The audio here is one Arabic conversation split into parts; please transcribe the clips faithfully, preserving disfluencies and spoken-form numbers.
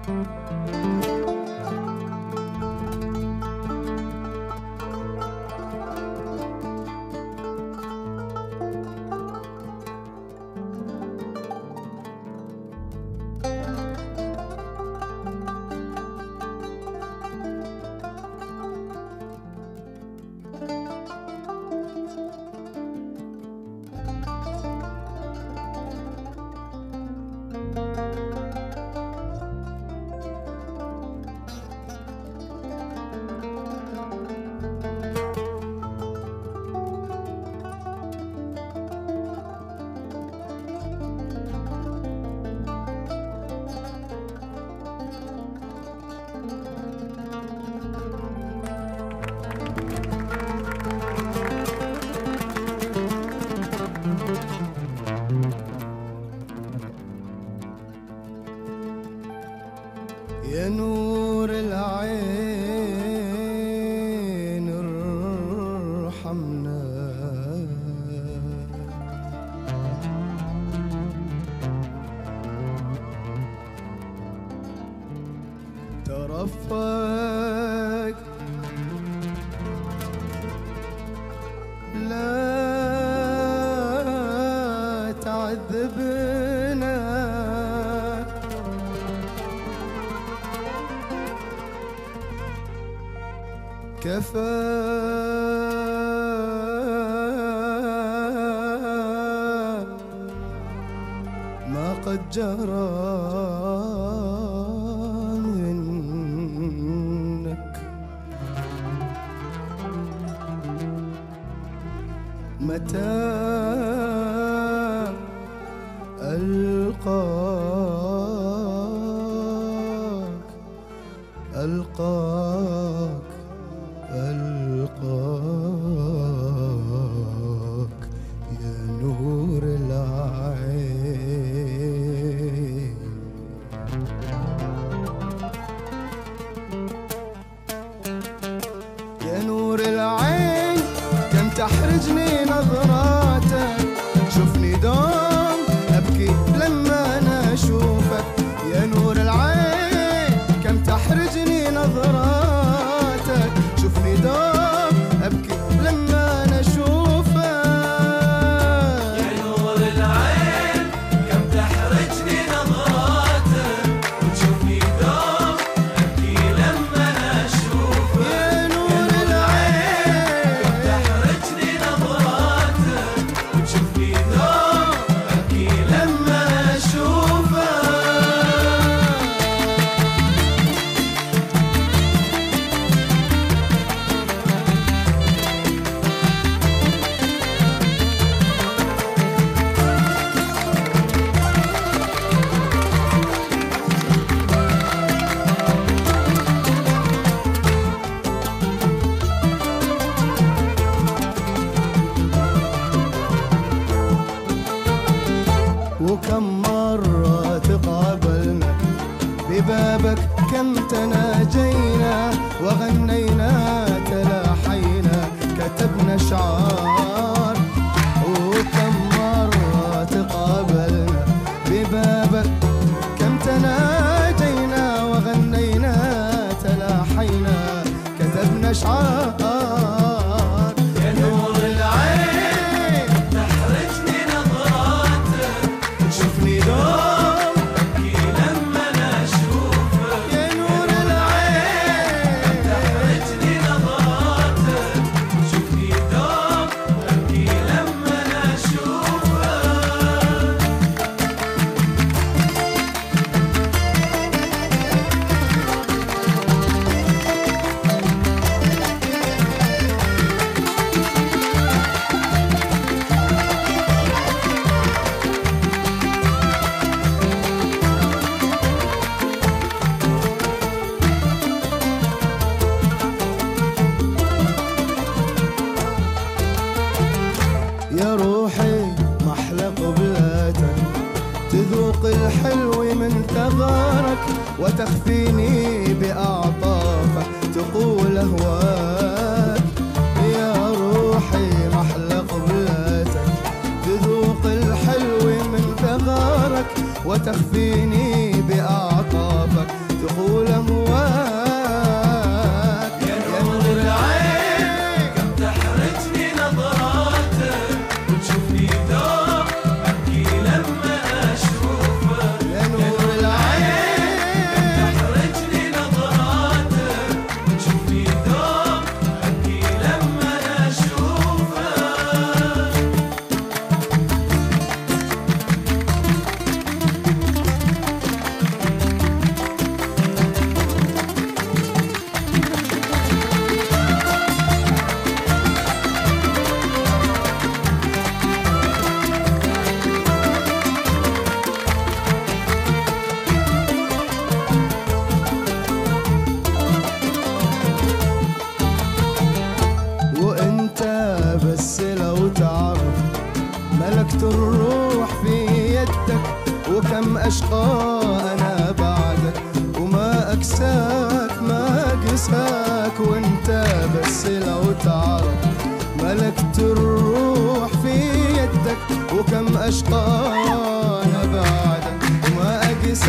يا نور العين ارحمنا، ترفق لا تعذبنا، كفى ما قد جرى منك، متى ألقاك ألقاك ألقاك يا نور العين. يا نور العين كم تحرجني نظراتك، شوفني دوم أبكي لما أنا أشوفك. يا نور العين كم تحرجني نظراتك، شوفني دوم أبكي لما أنا أشوفك. يا نور العين كم تحرجني نظراتك، وتشوفني دوم أبكي لما أنا أشوفك. يا نور العين كم تحرجني نظراتك، وتشوفني دوم أبكي لما أنا أشوفك. وكم مرة تقابلنا ببابك، كم تناجينا وغنينا تلاحينا كتبنا شعار. وكم مرة تقابلنا ببابك، كم تناجينا وغنينا تلاحينا كتبنا شعار. يا نور العين تحرجني نظراتك، شوفني دوم أبكي لما أنا أشوفك. يا نور العين تحرجني نظراتك، شوفني دوم أبكي لما أنا أشوفك. يا روحي محلى قبلاتك، تذوق الحلو من ثغرك وتخفيني بأعطافك تقول أهواك. يا روحي محلى قبلاتك، تذوق الحلو من ثغرك وتخفيني بأعطافك أشقى أنا بعدك، وما أكساك ما أقساك، وانت بس لو تعرف ملكت الروح في يدك، وكم أشقى أنا بعدك وما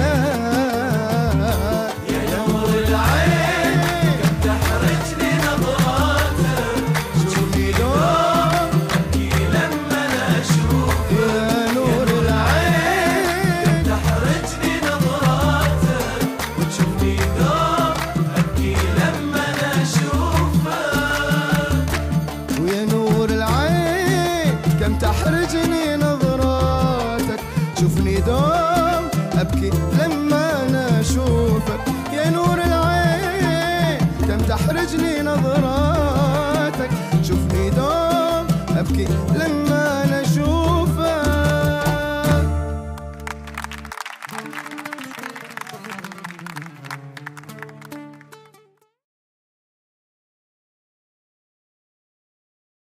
أقساك. يا نور العين كم تحرجني نظراتك، شوفني دوم أبكي لما أشوفك. يا نور العين تحرجني نظراتك، وتشوفني دوم أبكي لما أشوفك. ويا نور العين كم تحرجني نظراتك، شوفني دوم أبكي